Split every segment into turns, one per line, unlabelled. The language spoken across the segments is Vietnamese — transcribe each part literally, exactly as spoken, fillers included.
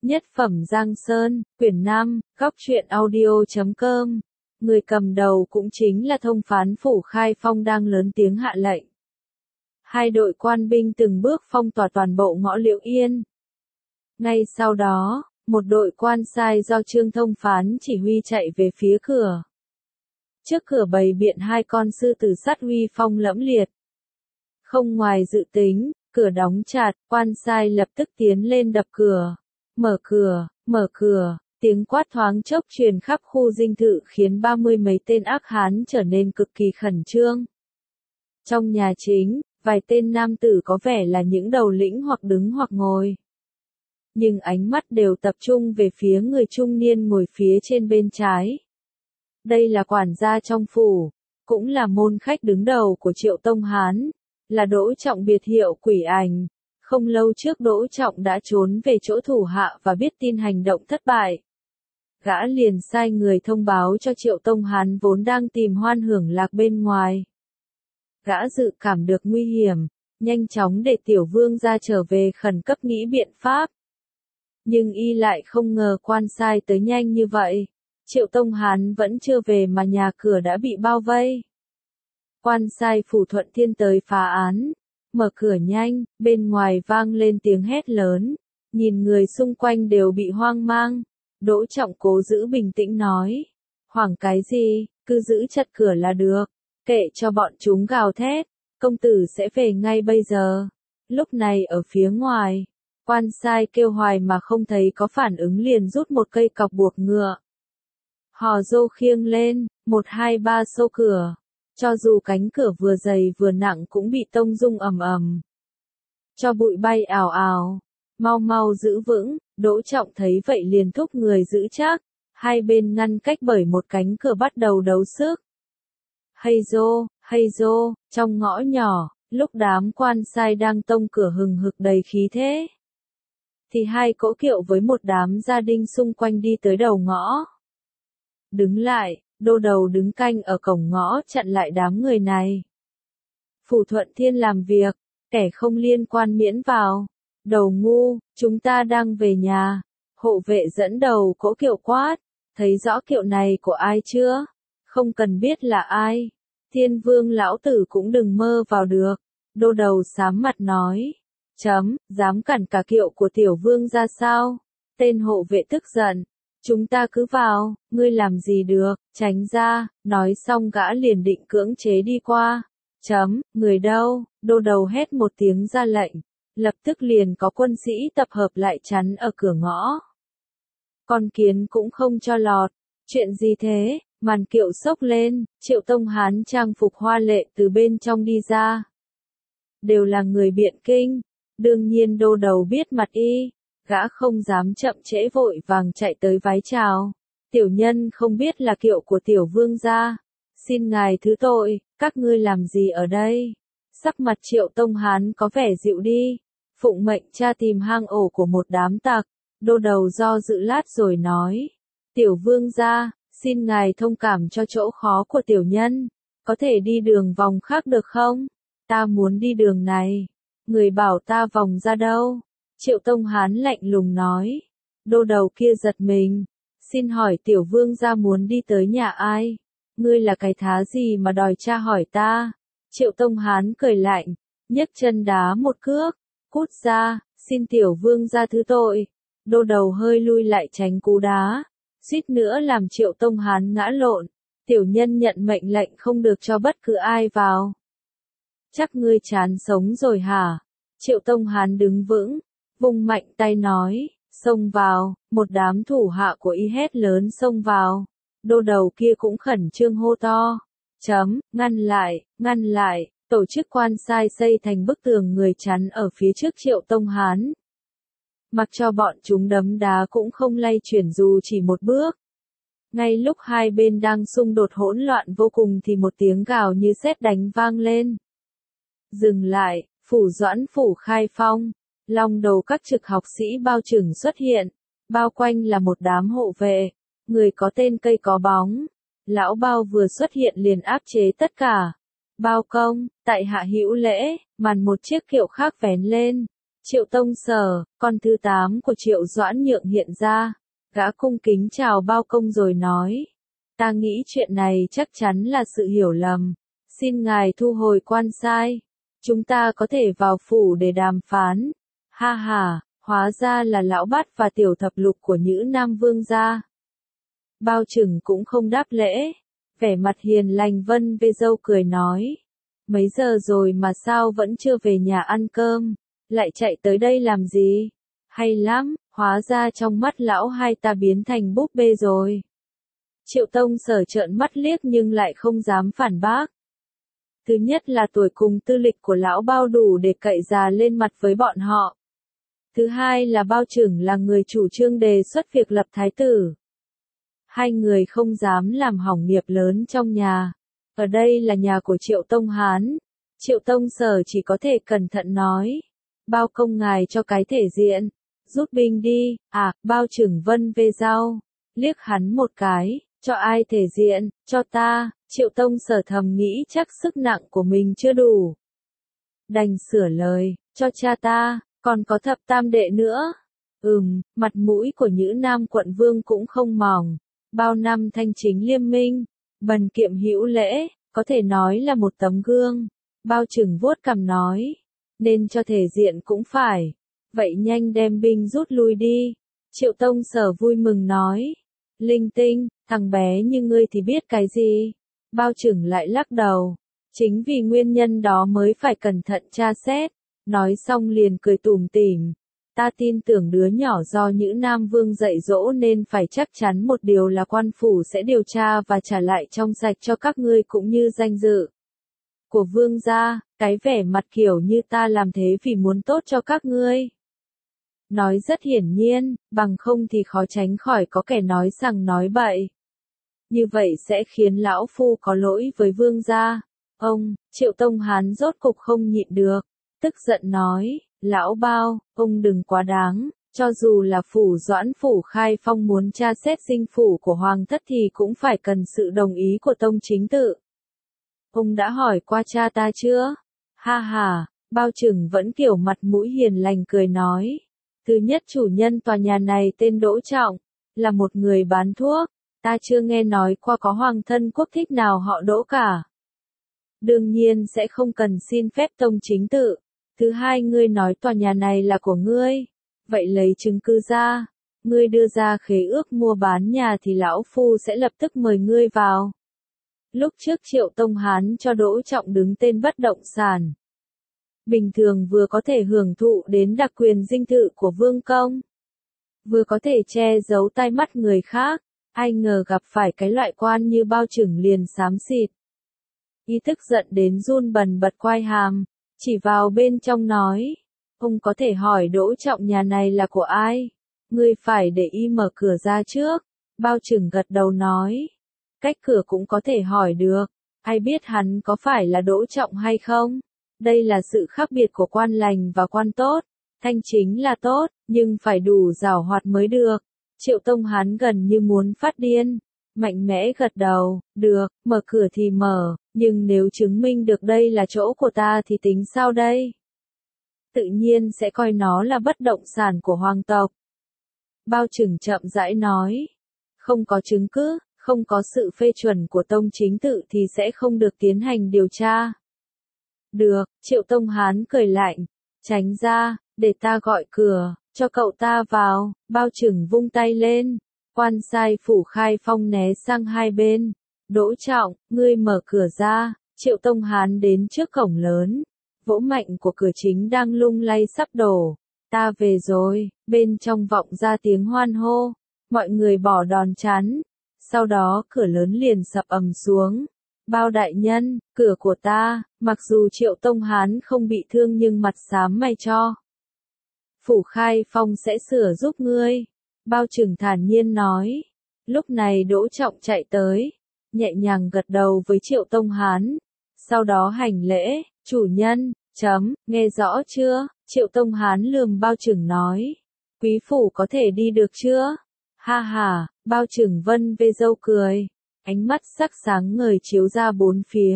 Nhất phẩm Giang Sơn, quyển năm, góc truyện audio chấm com. Người cầm đầu cũng chính là thông phán Phủ Khai Phong đang lớn tiếng hạ lệnh. Hai đội quan binh từng bước phong tỏa toàn bộ ngõ Liễu Yên. Ngay sau đó, một đội quan sai do Trương Thông Phán chỉ huy chạy về phía cửa. Trước cửa bày biện hai con sư tử sắt uy phong lẫm liệt. Không ngoài dự tính, cửa đóng chặt, quan sai lập tức tiến lên đập cửa. Mở cửa, mở cửa, tiếng quát thoáng chốc truyền khắp khu dinh thự khiến ba mươi mấy tên ác hán trở nên cực kỳ khẩn trương. Trong nhà chính, vài tên nam tử có vẻ là những đầu lĩnh hoặc đứng hoặc ngồi. Nhưng ánh mắt đều tập trung về phía người trung niên ngồi phía trên bên trái. Đây là quản gia trong phủ, cũng là môn khách đứng đầu của Triệu Tông Hán, là Đỗ Trọng biệt hiệu Quỷ Ảnh. Không lâu trước Đỗ Trọng đã trốn về chỗ thủ hạ và biết tin hành động thất bại. Gã liền sai người thông báo cho Triệu Tông Hán vốn đang tìm hoan hưởng lạc bên ngoài. Gã dự cảm được nguy hiểm, nhanh chóng để Tiểu Vương ra trở về khẩn cấp nghĩ biện pháp. Nhưng y lại không ngờ quan sai tới nhanh như vậy. Triệu Tông Hán vẫn chưa về mà nhà cửa đã bị bao vây. Quan sai Phủ Thuận Thiên tới phá án. Mở cửa nhanh, bên ngoài vang lên tiếng hét lớn. Nhìn người xung quanh đều bị hoang mang. Đỗ Trọng cố giữ bình tĩnh nói. Hoảng cái gì, cứ giữ chặt cửa là được. Kệ cho bọn chúng gào thét. Công tử sẽ về ngay bây giờ. Lúc này ở phía ngoài, quan sai kêu hoài mà không thấy có phản ứng liền rút một cây cọc buộc ngựa. Hò rô khiêng lên, một hai ba xô cửa. Cho dù cánh cửa vừa dày vừa nặng cũng bị tông rung ầm ầm. Cho bụi bay ào ào. Mau mau giữ vững, Đỗ Trọng thấy vậy liền thúc người giữ chắc. Hai bên ngăn cách bởi một cánh cửa bắt đầu đấu sức. Hay rô, hay rô, trong ngõ nhỏ, lúc đám quan sai đang tông cửa hừng hực đầy khí thế. Thì hai cỗ kiệu với một đám gia đình xung quanh đi tới đầu ngõ. Đứng lại, đô đầu đứng canh ở cổng ngõ chặn lại đám người này. Phủ Thuận Thiên làm việc, kẻ không liên quan miễn vào. Đầu ngu, chúng ta đang về nhà. Hộ vệ dẫn đầu cỗ kiệu quát, thấy rõ kiệu này của ai chưa? Không cần biết là ai. Thiên Vương lão tử cũng đừng mơ vào được. Đô đầu xám mặt nói. Chấm, dám cản cả kiệu của Tiểu Vương ra sao? Tên hộ vệ tức giận. Chúng ta cứ vào, ngươi làm gì được, tránh ra, nói xong gã liền định cưỡng chế đi qua. Chấm, người đâu, đô đầu hét một tiếng ra lệnh. Lập tức liền có quân sĩ tập hợp lại chắn ở cửa ngõ. Con kiến cũng không cho lọt. Chuyện gì thế, màn kiệu xốc lên, Triệu Tông Hán trang phục hoa lệ từ bên trong đi ra. Đều là người Biện Kinh, đương nhiên đô đầu biết mặt y. Gã không dám chậm trễ vội vàng chạy tới vái chào. Tiểu nhân không biết là kiệu của Tiểu Vương gia. Xin ngài thứ tội, các ngươi làm gì ở đây? Sắc mặt Triệu Tông Hán có vẻ dịu đi. Phụng mệnh cha tìm hang ổ của một đám tặc. Đô đầu do dự lát rồi nói. Tiểu Vương gia, xin ngài thông cảm cho chỗ khó của tiểu nhân. Có thể đi đường vòng khác được không? Ta muốn đi đường này. Người bảo ta vòng ra đâu? Triệu Tông Hán lạnh lùng nói. Đô đầu kia giật mình. Xin hỏi Tiểu Vương gia muốn đi tới nhà ai? Ngươi là cái thá gì mà đòi tra hỏi ta? Triệu Tông Hán cười lạnh. Nhấc chân đá một cước. Cút ra, xin Tiểu Vương gia thứ tội. Đô đầu hơi lui lại tránh cú đá. Suýt nữa làm Triệu Tông Hán ngã lộn. Tiểu nhân nhận mệnh lệnh không được cho bất cứ ai vào. Chắc ngươi chán sống rồi hả? Triệu Tông Hán đứng vững. Vung mạnh tay nói, xông vào, một đám thủ hạ của y hét lớn xông vào. Đô đầu kia cũng khẩn trương hô to. Chấm, ngăn lại, ngăn lại, tổ chức quan sai xây thành bức tường người chắn ở phía trước Triệu Tông Hán. Mặc cho bọn chúng đấm đá cũng không lay chuyển dù chỉ một bước. Ngay lúc hai bên đang xung đột hỗn loạn vô cùng thì một tiếng gào như sét đánh vang lên. Dừng lại, Phủ Doãn Phủ Khai Phong. Long đầu các trực học sĩ bao trừng xuất hiện, bao quanh là một đám hộ vệ, người có tên cây có bóng. Lão bao vừa xuất hiện liền áp chế tất cả. Bao công, tại hạ hữu lễ, màn một chiếc kiệu khác vén lên. Triệu Tông Sở, con thứ tám của Triệu Doãn Nhượng hiện ra, gã cung kính chào bao công rồi nói. Ta nghĩ chuyện này chắc chắn là sự hiểu lầm, xin ngài thu hồi quan sai, chúng ta có thể vào phủ để đàm phán. Ha ha, hóa ra là lão bát và tiểu thập lục của Nhữ Nam Vương gia. Bao Trừng cũng không đáp lễ, vẻ mặt hiền lành vân vê dâu cười nói. Mấy giờ rồi mà sao vẫn chưa về nhà ăn cơm, lại chạy tới đây làm gì? Hay lắm, hóa ra trong mắt lão hai ta biến thành búp bê rồi. Triệu Tông Sở trợn mắt liếc nhưng lại không dám phản bác. Thứ nhất là tuổi cùng tư lịch của lão Bao đủ để cậy già lên mặt với bọn họ. Thứ hai là Bao Trừng là người chủ trương đề xuất việc lập thái tử. Hai người không dám làm hỏng nghiệp lớn trong nhà. Ở đây là nhà của Triệu Tông Hán. Triệu Tông Sở chỉ có thể cẩn thận nói. Bao công ngài cho cái thể diện. Rút binh đi, à, Bao Trừng vân vê dao. Liếc hắn một cái, cho ai thể diện, cho ta. Triệu Tông Sở thầm nghĩ chắc sức nặng của mình chưa đủ. Đành sửa lời, cho cha ta, còn có thập tam đệ nữa. Ừm, mặt mũi của Nhữ Nam quận vương cũng không mỏng. Bao năm thanh chính liêm minh, bần kiệm hữu lễ, có thể nói là một tấm gương. Bao Trừng vuốt cằm nói, nên cho thể diện cũng phải. Vậy nhanh đem binh rút lui đi. Triệu Tông Sở vui mừng nói, linh tinh, thằng bé như ngươi thì biết cái gì. Bao Trừng lại lắc đầu, chính vì nguyên nhân đó mới phải cẩn thận tra xét. Nói xong liền cười tủm tỉm. Ta tin tưởng đứa nhỏ do Nhữ Nam Vương dạy dỗ nên phải chắc chắn một điều là quan phủ sẽ điều tra và trả lại trong sạch cho các ngươi cũng như danh dự của vương gia, cái vẻ mặt kiểu như ta làm thế vì muốn tốt cho các ngươi. Nói rất hiển nhiên, bằng không thì khó tránh khỏi có kẻ nói rằng nói bậy. Như vậy sẽ khiến lão phu có lỗi với vương gia. Ông, Triệu Tông Hán rốt cục không nhịn được, tức giận nói. Lão Bao, ông đừng quá đáng, cho dù là phủ Doãn phủ Khai Phong muốn tra xét dinh phủ của Hoàng thất thì cũng phải cần sự đồng ý của tông chính tự. Ông đã hỏi qua cha ta chưa? Ha ha, Bao Trừng vẫn kiểu mặt mũi hiền lành cười nói. Thứ nhất chủ nhân tòa nhà này tên Đỗ Trọng, là một người bán thuốc, ta chưa nghe nói qua có hoàng thân quốc thích nào họ Đỗ cả. Đương nhiên sẽ không cần xin phép tông chính tự. Thứ hai ngươi nói tòa nhà này là của ngươi, vậy lấy chứng cứ ra, ngươi đưa ra khế ước mua bán nhà thì lão phu sẽ lập tức mời ngươi vào. Lúc trước Triệu Tông Hán cho Đỗ Trọng đứng tên bất động sản. Bình thường vừa có thể hưởng thụ đến đặc quyền dinh thự của vương công, vừa có thể che giấu tai mắt người khác, ai ngờ gặp phải cái loại quan như Bao Trừng liền xám xịt. Y tức giận đến run bần bật quai hàm. Chỉ vào bên trong nói, ông có thể hỏi Đỗ Trọng nhà này là của ai? Ngươi phải để y mở cửa ra trước. Bao Trừng gật đầu nói, cách cửa cũng có thể hỏi được, ai biết hắn có phải là Đỗ Trọng hay không? Đây là sự khác biệt của quan lành và quan tốt. Thanh chính là tốt, nhưng phải đủ giảo hoạt mới được. Triệu Tông Hán gần như muốn phát điên. Mạnh mẽ gật đầu, được, mở cửa thì mở, nhưng nếu chứng minh được đây là chỗ của ta thì tính sao đây? Tự nhiên sẽ coi nó là bất động sản của hoàng tộc. Bao Trừng chậm rãi nói, không có chứng cứ, không có sự phê chuẩn của tông chính tự thì sẽ không được tiến hành điều tra. Được, Triệu Tông Hán cười lạnh, tránh ra, để ta gọi cửa, cho cậu ta vào. Bao Trừng vung tay lên. Quan sai phủ Khai Phong né sang hai bên. Đỗ Trọng, ngươi mở cửa ra. Triệu Tông Hán đến trước cổng lớn. Vỗ mạnh của cửa chính đang lung lay sắp đổ. Ta về rồi. Bên trong vọng ra tiếng hoan hô. Mọi người bỏ đòn chắn. Sau đó cửa lớn liền sập ầm xuống. Bao đại nhân, cửa của ta. Mặc dù Triệu Tông Hán không bị thương nhưng mặt xám mày cho. Phủ Khai Phong sẽ sửa giúp ngươi. Bao Trừng thản nhiên nói. Lúc này Đỗ Trọng chạy tới, nhẹ nhàng gật đầu với Triệu Tông Hán. Sau đó hành lễ, chủ nhân, chấm, nghe rõ chưa? Triệu Tông Hán lườm Bao Trừng nói. Quý phủ có thể đi được chưa? Ha ha, Bao Trừng vân vê dâu cười. Ánh mắt sắc sáng ngời chiếu ra bốn phía.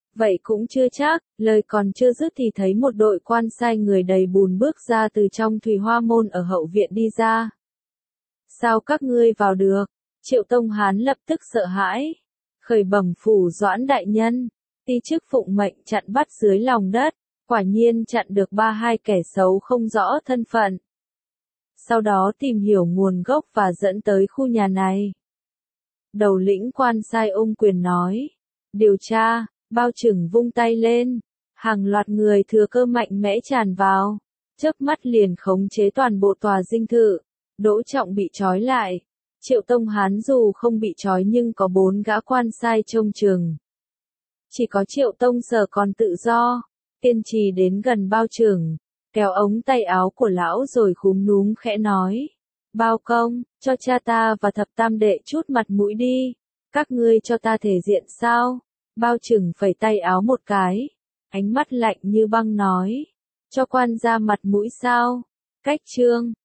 Vậy cũng chưa chắc, lời còn chưa dứt thì thấy một đội quan sai người đầy bùn bước ra từ trong Thùy Hoa môn ở hậu viện đi ra. Sao các ngươi vào được? Triệu Tông Hán lập tức sợ hãi. Khởi bẩm phủ Doãn đại nhân, ti chức phụng mệnh chặn bắt dưới lòng đất, quả nhiên chặn được ba hai kẻ xấu không rõ thân phận. Sau đó tìm hiểu nguồn gốc và dẫn tới khu nhà này. Đầu lĩnh quan sai ôm quyền nói. Điều tra, bao trưởng vung tay lên. Hàng loạt người thừa cơ mạnh mẽ tràn vào. Chớp mắt liền khống chế toàn bộ tòa dinh thự. Đỗ Trọng bị trói lại. Triệu Tông Hán dù không bị trói nhưng có bốn gã quan sai trông chừng. Chỉ có Triệu Tông Sở còn tự do. Tiên trì đến gần bao trưởng, kéo ống tay áo của lão rồi khúm núm khẽ nói. Bao công, cho cha ta và thập tam đệ chút mặt mũi đi. Các ngươi cho ta thể diện sao? Bao trưởng phẩy tay áo một cái. Ánh mắt lạnh như băng nói. Cho quan ra mặt mũi sao? Cách trương.